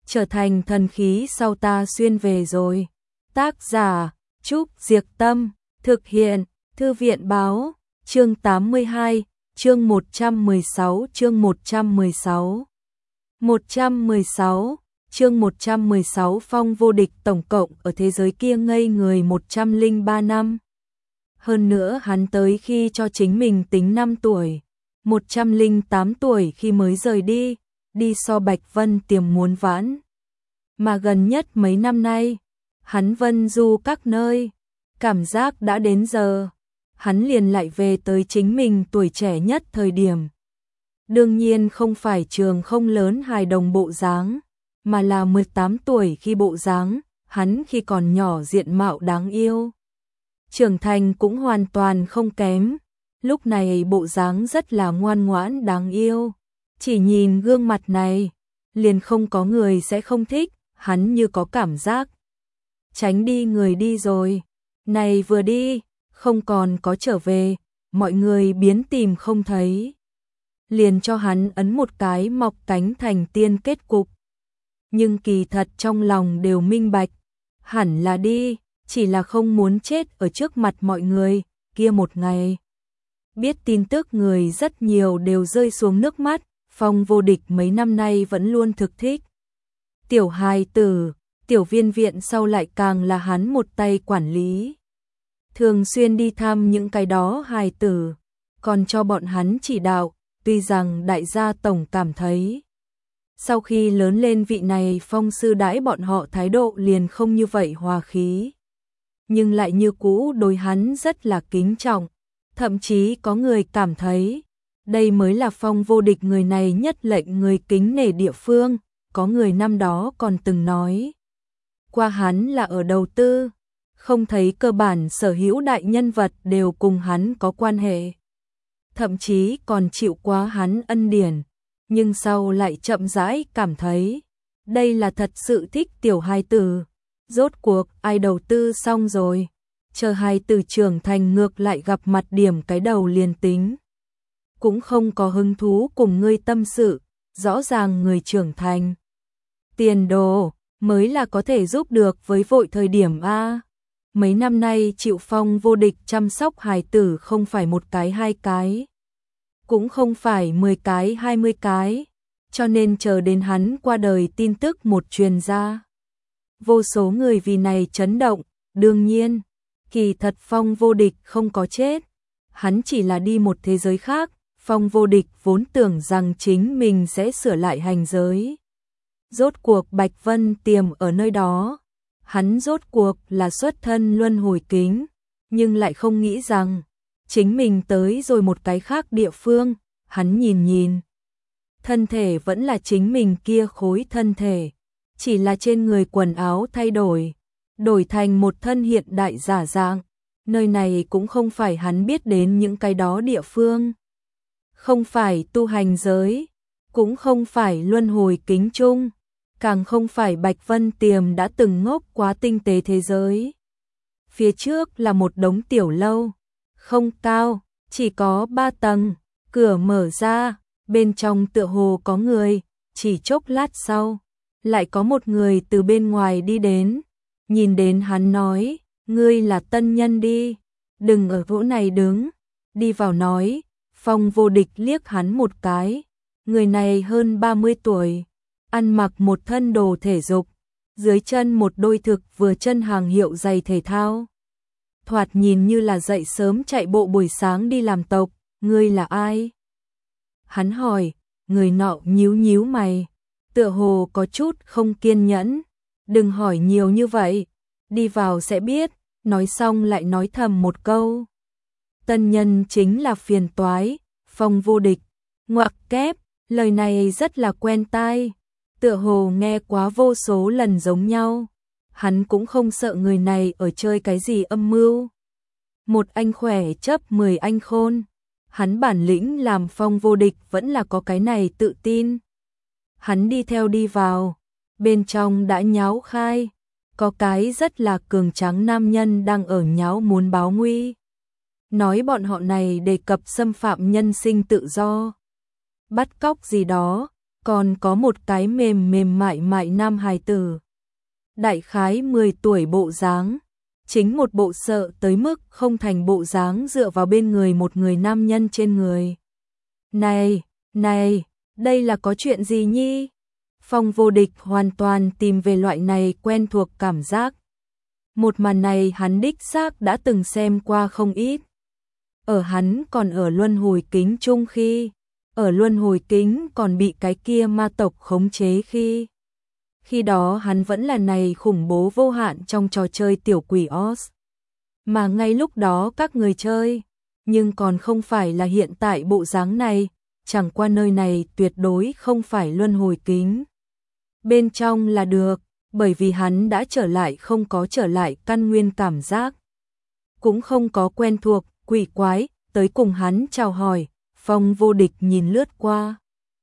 trở thành thần khí sau ta xuyên về rồi. Tác giả Trúc Diệc Tâm, thực hiện Thư viện Báo, chương 82, chương 116, chương 116. 116, chương 116 Phong vô địch tổng cộng ở thế giới kia ngây người 103 năm. Hơn nữa hắn tới khi cho chính mình tính 5 tuổi, 108 tuổi khi mới rời đi so Bạch Vân Tiềm muốn vãn. Mà gần nhất mấy năm nay, hắn vân du các nơi, cảm giác đã đến giờ, hắn liền lại về tới chính mình tuổi trẻ nhất thời điểm. Đương nhiên không phải trường không lớn hài đồng bộ dáng, mà là 18 tuổi khi bộ dáng, hắn khi còn nhỏ diện mạo đáng yêu. Trưởng thành cũng hoàn toàn không kém, lúc này bộ dáng rất là ngoan ngoãn đáng yêu. Chỉ nhìn gương mặt này, liền không có người sẽ không thích, hắn như có cảm giác. Tránh đi người đi rồi, này vừa đi, không còn có trở về, mọi người biến tìm không thấy. Liền cho hắn ấn một cái mọc cánh thành tiên kết cục. Nhưng kỳ thật trong lòng đều minh bạch, hẳn là đi, chỉ là không muốn chết ở trước mặt mọi người, kia một ngày. Biết tin tức người rất nhiều đều rơi xuống nước mắt, Phong vô địch mấy năm nay vẫn luôn thực thích. Tiểu hài tử, tiểu viên viện sau lại càng là hắn một tay quản lý. Thường xuyên đi thăm những cái đó hài tử, còn cho bọn hắn chỉ đạo, tuy rằng đại gia tổng cảm thấy. Sau khi lớn lên vị này Phong sư đãi bọn họ thái độ liền không như vậy hòa khí. Nhưng lại như cũ đối hắn rất là kính trọng, thậm chí có người cảm thấy, đây mới là Phong vô địch người này nhất lệnh người kính nể địa phương, có người năm đó còn từng nói. Qua hắn là ở đầu tư, không thấy cơ bản sở hữu đại nhân vật đều cùng hắn có quan hệ. Thậm chí còn chịu quá hắn ân điển, nhưng sau lại chậm rãi cảm thấy, đây là thật sự thích tiểu hài tử. Rốt cuộc ai đầu tư xong rồi, chờ hài tử trưởng thành ngược lại gặp mặt điểm cái đầu liền tính. Cũng không có hứng thú cùng ngươi tâm sự, rõ ràng người trưởng thành. Tiền đồ mới là có thể giúp được với vội thời điểm A. Mấy năm nay chịu Phong vô địch chăm sóc hài tử không phải một cái hai cái, cũng không phải 10 cái 20 cái, cho nên chờ đến hắn qua đời tin tức một truyền ra. Vô số người vì này chấn động, đương nhiên, kỳ thật Phong vô địch không có chết, hắn chỉ là đi một thế giới khác. Phong vô địch vốn tưởng rằng chính mình sẽ sửa lại hành giới. Rốt cuộc Bạch Vân Tiềm ở nơi đó, hắn rốt cuộc là xuất thân luân hồi kính, nhưng lại không nghĩ rằng chính mình tới rồi một cái khác địa phương, hắn nhìn. Thân thể vẫn là chính mình kia khối thân thể, chỉ là trên người quần áo thay đổi thành một thân hiện đại giả dạng, nơi này cũng không phải hắn biết đến những cái đó địa phương. Không phải tu hành giới, cũng không phải luân hồi kính chung, càng không phải Bạch Vân Tiềm đã từng ngốc quá tinh tế thế giới. Phía trước là một đống tiểu lâu, không cao, chỉ có 3 tầng, cửa mở ra, bên trong tựa hồ có người, chỉ chốc lát sau, lại có một người từ bên ngoài đi đến, nhìn đến hắn nói, ngươi là tân nhân đi, đừng ở chỗ này đứng, đi vào nói. Phong vô địch liếc hắn một cái, người này hơn 30 tuổi, ăn mặc một thân đồ thể dục, dưới chân một đôi thực vừa chân hàng hiệu giày thể thao. Thoạt nhìn như là dậy sớm chạy bộ buổi sáng đi làm tộc, ngươi là ai? Hắn hỏi, người nọ nhíu mày, tựa hồ có chút không kiên nhẫn, đừng hỏi nhiều như vậy, đi vào sẽ biết, nói xong lại nói thầm một câu. Tân nhân chính là phiền toái. Phong vô địch, ngoặc kép, lời này rất là quen tai, tựa hồ nghe quá vô số lần giống nhau. Hắn cũng không sợ người này ở chơi cái gì âm mưu. Một anh khỏe chấp 10 anh khôn, hắn bản lĩnh làm Phong vô địch vẫn là có cái này tự tin. Hắn đi theo đi vào, bên trong đã nháo khai, có cái rất là cường tráng nam nhân đang ở nháo muốn báo nguy. Nói bọn họ này đề cập xâm phạm nhân sinh tự do, bắt cóc gì đó, còn có một cái mềm mềm mại mại nam hài tử. Đại khái 10 tuổi bộ dáng, chính một bộ sợ tới mức không thành bộ dáng dựa vào bên người một người nam nhân trên người. Này, này, đây là có chuyện gì nhi? Phong Vô Địch hoàn toàn tìm về loại này quen thuộc cảm giác. Một màn này hắn đích xác đã từng xem qua không ít. Ở hắn còn ở luân hồi kính chung khi, ở luân hồi kính còn bị cái kia ma tộc khống chế khi đó hắn vẫn là này khủng bố vô hạn trong trò chơi tiểu quỷ Oz. Mà ngay lúc đó các người chơi, nhưng còn không phải là hiện tại bộ dáng này, chẳng qua nơi này tuyệt đối không phải luân hồi kính. Bên trong là được, bởi vì hắn đã trở lại không có trở lại căn nguyên cảm giác. Cũng không có quen thuộc, quỷ quái, tới cùng hắn chào hỏi, Phong Vô Địch nhìn lướt qua.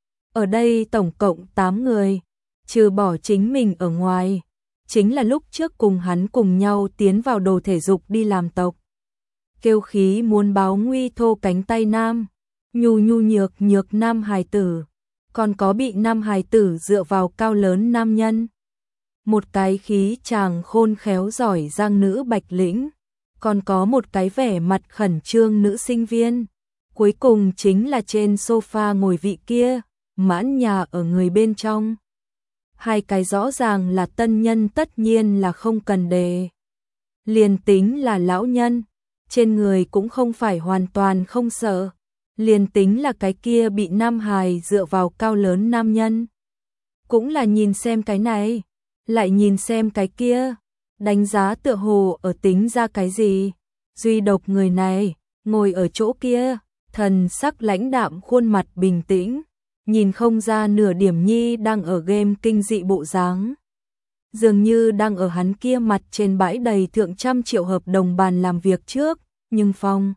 Ở đây tổng cộng 8 người, trừ bỏ chính mình ở ngoài, chính là lúc trước cùng hắn cùng nhau tiến vào đồ thể dục đi làm tộc. Kêu khí muốn báo nguy thô cánh tay nam, nhu nhu nhược nhược nam hài tử, còn có bị nam hài tử dựa vào cao lớn nam nhân. Một cái khí chàng khôn khéo giỏi giang nữ bạch lĩnh, còn có một cái vẻ mặt khẩn trương nữ sinh viên. Cuối cùng chính là trên sofa ngồi vị kia, mãn nhà ở người bên trong. Hai cái rõ ràng là tân nhân tất nhiên là không cần đề. Liền tính là lão nhân, trên người cũng không phải hoàn toàn không sợ. Liền tính là cái kia bị nam hài dựa vào cao lớn nam nhân. Cũng là nhìn xem cái này, lại nhìn xem cái kia, đánh giá tựa hồ ở tính ra cái gì. Duy độc người này, ngồi ở chỗ kia, thần sắc lãnh đạm khuôn mặt bình tĩnh, nhìn không ra nửa điểm nhi đang ở game kinh dị bộ dáng. Dường như đang ở hắn kia mặt trên bãi đầy thượng trăm triệu hợp đồng bàn làm việc trước, nhưng Phong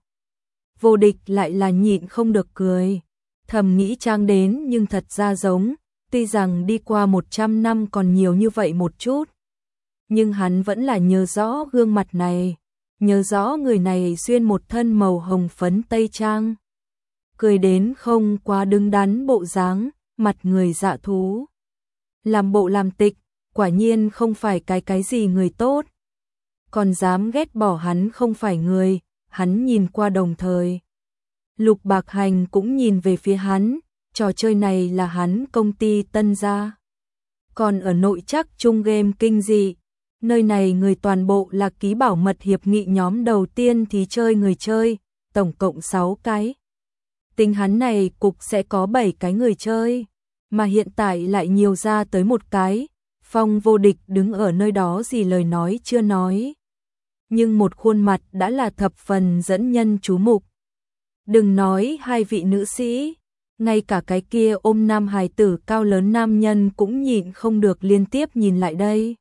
Vô Địch lại là nhịn không được cười. Thầm nghĩ trang đến nhưng thật ra giống, tuy rằng đi qua 100 năm còn nhiều như vậy một chút. Nhưng hắn vẫn là nhớ rõ gương mặt này, nhớ rõ người này xuyên một thân màu hồng phấn tây trang. Cười đến không quá đứng đắn bộ dáng, mặt người dạ thú. Làm bộ làm tịch, quả nhiên không phải cái gì người tốt. Còn dám ghét bỏ hắn không phải người, hắn nhìn qua đồng thời. Lục Bạc Hành cũng nhìn về phía hắn, trò chơi này là hắn công ty Tân gia. Còn ở nội trắc chung game kinh dị, nơi này người toàn bộ là ký bảo mật hiệp nghị nhóm đầu tiên thì chơi người chơi, tổng cộng 6 cái. Tính hắn này cục sẽ có 7 cái người chơi, mà hiện tại lại nhiều ra tới một cái. Phong Vô Địch đứng ở nơi đó gì lời nói chưa nói, nhưng một khuôn mặt đã là thập phần dẫn nhân chú mục. Đừng nói hai vị nữ sĩ, ngay cả cái kia ôm nam hài tử cao lớn nam nhân cũng nhịn không được liên tiếp nhìn lại đây.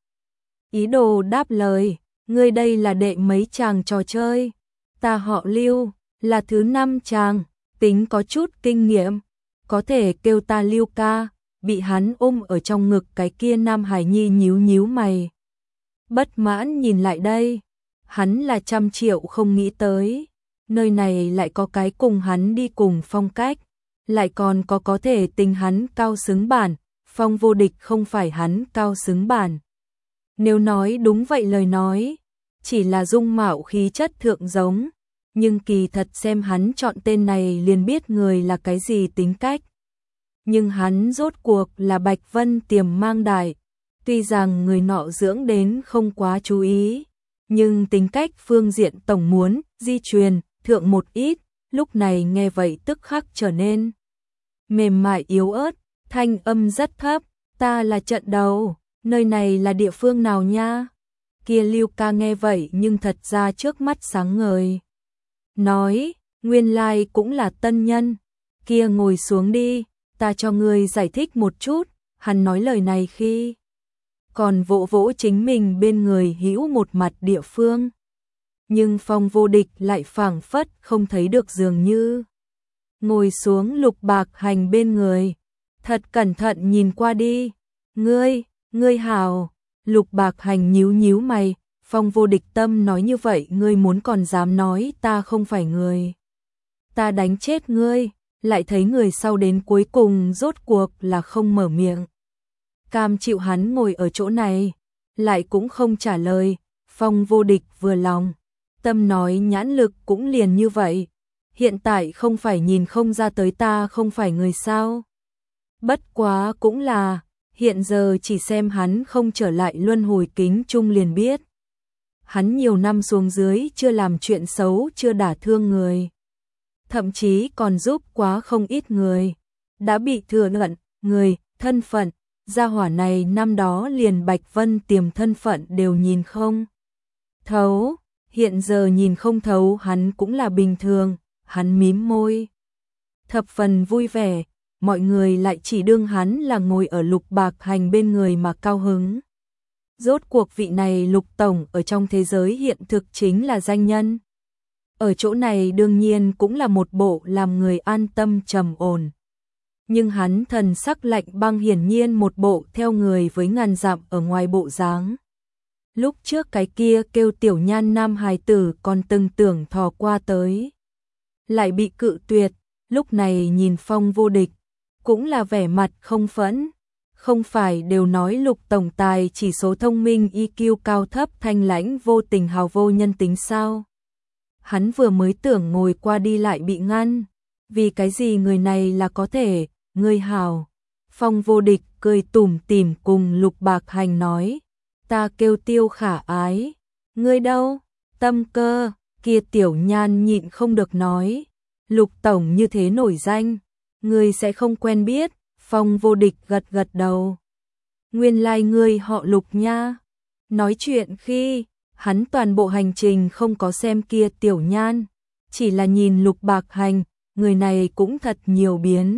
Ý đồ đáp lời, ngươi đây là đệ mấy chàng trò chơi, ta họ Lưu, là thứ 5 chàng, tính có chút kinh nghiệm, có thể kêu ta Lưu ca. Bị hắn ôm ở trong ngực cái kia nam hải nhi nhíu nhíu mày. Bất mãn nhìn lại đây, hắn là 100 triệu không nghĩ tới, nơi này lại có cái cùng hắn đi cùng phong cách, lại còn có thể tính hắn cao xứng bản, Phong Vô Địch không phải hắn cao xứng bản. Nếu nói đúng vậy lời nói, chỉ là dung mạo khí chất thượng giống, nhưng kỳ thật xem hắn chọn tên này liền biết người là cái gì tính cách. Nhưng hắn rốt cuộc là Bạch Vân Tiềm mang đại, tuy rằng người nọ dưỡng đến không quá chú ý, nhưng tính cách phương diện tổng muốn di truyền thượng một ít, lúc này nghe vậy tức khắc trở nên mềm mại yếu ớt, thanh âm rất thấp, ta là trận đầu, nơi này là địa phương nào nha? Kia Lưu ca nghe vậy nhưng thật ra trước mắt sáng ngời. Nói, nguyên lai cũng là tân nhân, kia ngồi xuống đi. Ta cho ngươi giải thích một chút, hắn nói lời này khi còn vỗ vỗ chính mình bên người hữu một mặt địa phương. Nhưng Phong Vô Địch lại phảng phất không thấy được dường như. Ngồi xuống Lục Bạc Hành bên người, thật cẩn thận nhìn qua đi. Ngươi hảo, Lục Bạc Hành nhíu nhíu mày, Phong Vô Địch tâm nói như vậy ngươi muốn còn dám nói ta không phải người. Ta đánh chết ngươi. lại thấy người sau đến cuối cùng rốt cuộc là không mở miệng. Cam chịu hắn ngồi ở chỗ này, lại cũng không trả lời. Phong Vô Địch vừa lòng, tâm nói nhãn lực cũng liền như vậy, hiện tại không phải nhìn không ra tới ta không phải người sao. Bất quá cũng là, hiện giờ chỉ xem hắn không trở lại luân hồi kính chung liền biết. Hắn nhiều năm xuống dưới chưa làm chuyện xấu, chưa đả thương người, thậm chí còn giúp quá không ít người, đã bị thừa nhận người, thân phận, gia hỏa này năm đó liền Bạch Vân Tiềm thân phận đều nhìn không thấu, hiện giờ nhìn không thấu hắn cũng là bình thường. Hắn mím môi, thập phần vui vẻ, mọi người lại chỉ đương hắn là ngồi ở Lục Bạc Hành bên người mà cao hứng. Rốt cuộc vị này Lục Tổng ở trong thế giới hiện thực chính là danh nhân. Ở chỗ này đương nhiên cũng là một bộ làm người an tâm trầm ổn. Nhưng hắn thần sắc lạnh băng, hiển nhiên một bộ theo người với ngàn dặm ở ngoài bộ dáng. Lúc trước cái kia kêu Tiểu Nhan nam hài tử còn từng tưởng thò qua tới, lại bị cự tuyệt, lúc này nhìn Phong Vô Địch, cũng là vẻ mặt không phẫn. Không phải đều nói Lục tổng tài chỉ số thông minh EQ cao thấp, thanh lãnh vô tình, hào vô nhân tính sao? Hắn vừa mới tưởng ngồi qua đi lại bị ngăn, vì cái gì người này là có thể, người hào. Phong Vô Địch cười tủm tỉm cùng Lục Bạc Hành nói, ta kêu Tiêu Khả Ái, ngươi đâu? Tâm Cơ. Kia Tiểu Nhan nhịn không được nói, Lục tổng như thế nổi danh, ngươi sẽ không quen biết. Phong Vô Địch gật gật đầu, nguyên lai ngươi họ Lục nha. Nói chuyện khi hắn toàn bộ hành trình không có xem kia Tiểu Nhan, chỉ là nhìn Lục Bạc Hành, người này cũng thật nhiều biến.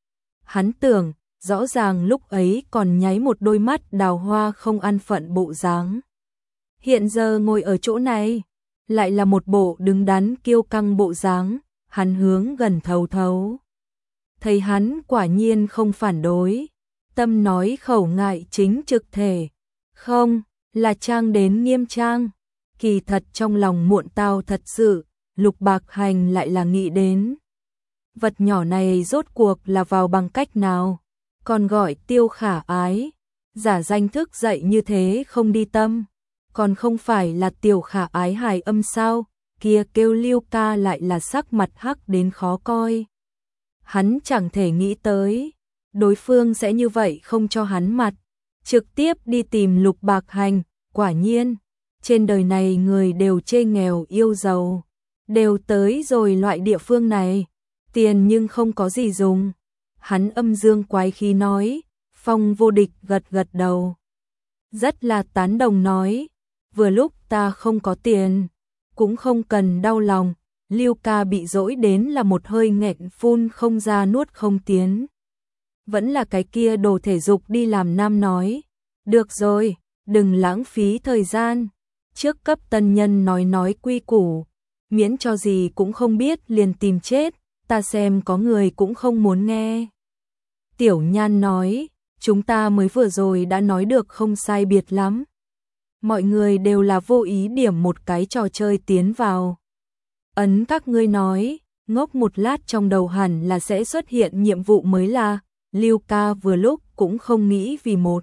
Hắn tưởng, rõ ràng lúc ấy còn nháy một đôi mắt đào hoa không an phận bộ dáng, hiện giờ ngồi ở chỗ này lại là một bộ đứng đắn kiêu căng bộ dáng. Hắn hướng gần thấu thấu, thấy hắn quả nhiên không phản đối, tâm nói khẩu ngại chính trực thể, không là trang đến nghiêm trang, kỳ thật trong lòng muộn tao thật sự. Lục Bạc Hành lại là nghĩ đến, vật nhỏ này rốt cuộc là vào bằng cách nào, còn gọi Tiêu Khả Ái, giả danh thức dậy như thế không đi tâm, còn không phải là Tiểu Khả Ái hài âm sao? Kia kêu Liêu ca lại là sắc mặt hắc đến khó coi. Hắn chẳng thể nghĩ tới, đối phương sẽ như vậy không cho hắn mặt, trực tiếp đi tìm Lục Bạc Hành. Quả nhiên, trên đời này người đều chê nghèo yêu giàu, đều tới rồi loại địa phương này, tiền nhưng không có gì dùng. Hắn âm dương quái khí nói. Phong Vô Địch gật gật đầu, rất là tán đồng nói, vừa lúc ta không có tiền, cũng không cần đau lòng. Liêu ca bị dỗi đến là một hơi nghẹn phun không ra nuốt không tiến. Vẫn là cái kia đồ thể dục đi làm nam nói, được rồi, đừng lãng phí thời gian, trước cấp tân nhân nói quy củ, miễn cho gì cũng không biết liền tìm chết, ta xem có người cũng không muốn nghe. Tiểu Nhan nói, chúng ta mới vừa rồi đã nói được không sai biệt lắm. Mọi người đều là vô ý điểm một cái trò chơi tiến vào. Ấn các ngươi nói, ngốc một lát trong đầu hẳn là sẽ xuất hiện nhiệm vụ mới là. Liêu ca vừa lúc cũng không nghĩ vì một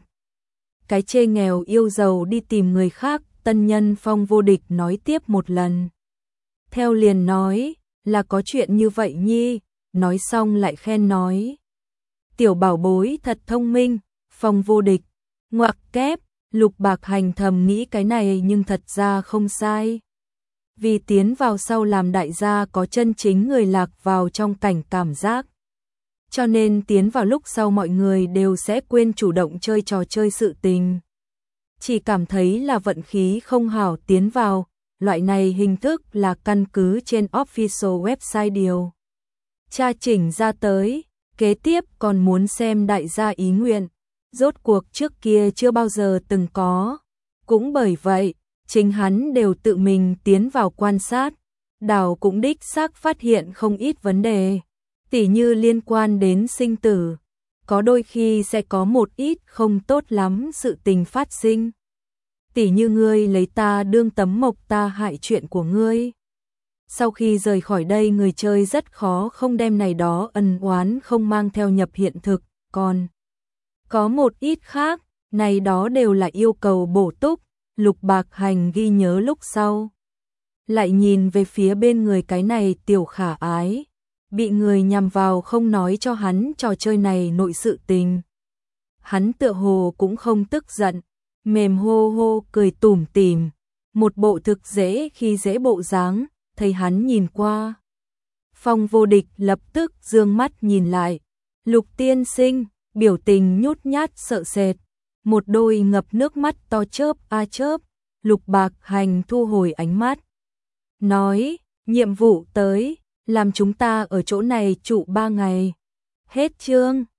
cái chê nghèo yêu giàu đi tìm người khác. Tân nhân Phong Vô Địch nói tiếp một lần, theo liền nói, là có chuyện như vậy nhi. Nói xong lại khen nói, tiểu bảo bối thật thông minh. Phong Vô Địch ngoặc kép. Lục Bạc Hành thầm nghĩ cái này nhưng thật ra không sai, vì tiến vào sau làm đại gia có chân chính người lạc vào trong cảnh cảm giác, cho nên tiến vào lúc sau mọi người đều sẽ quên chủ động chơi trò chơi sự tình, chỉ cảm thấy là vận khí không hảo tiến vào. Loại này hình thức là căn cứ trên official website điều tra chỉnh ra tới, kế tiếp còn muốn xem đại gia ý nguyện, rốt cuộc trước kia chưa bao giờ từng có. Cũng bởi vậy, chính hắn đều tự mình tiến vào quan sát, đảo cũng đích xác phát hiện không ít vấn đề, tỉ như liên quan đến sinh tử, có đôi khi sẽ có một ít không tốt lắm sự tình phát sinh. Tỉ như ngươi lấy ta đương tấm mộc, ta hại chuyện của ngươi. Sau khi rời khỏi đây người chơi rất khó không đem này đó ân oán không mang theo nhập hiện thực, còn có một ít khác, này đó đều là yêu cầu bổ túc, Lục Bạc Hành ghi nhớ lúc sau. Lại nhìn về phía bên người cái này tiểu khả ái, bị người nhằm vào không nói cho hắn trò chơi này nội sự tình. Hắn tựa hồ cũng không tức giận, mềm hô hô cười tủm tỉm, một bộ thực dễ khi dễ bộ dáng, thấy hắn nhìn qua. Phong Vô Địch lập tức dương mắt nhìn lại, Lục tiên sinh, biểu tình nhút nhát sợ sệt, một đôi ngập nước mắt to chớp a chớp. Lục Bạc Hành thu hồi ánh mắt, nói, nhiệm vụ tới, làm chúng ta ở chỗ này trụ 3 ngày. Hết chương.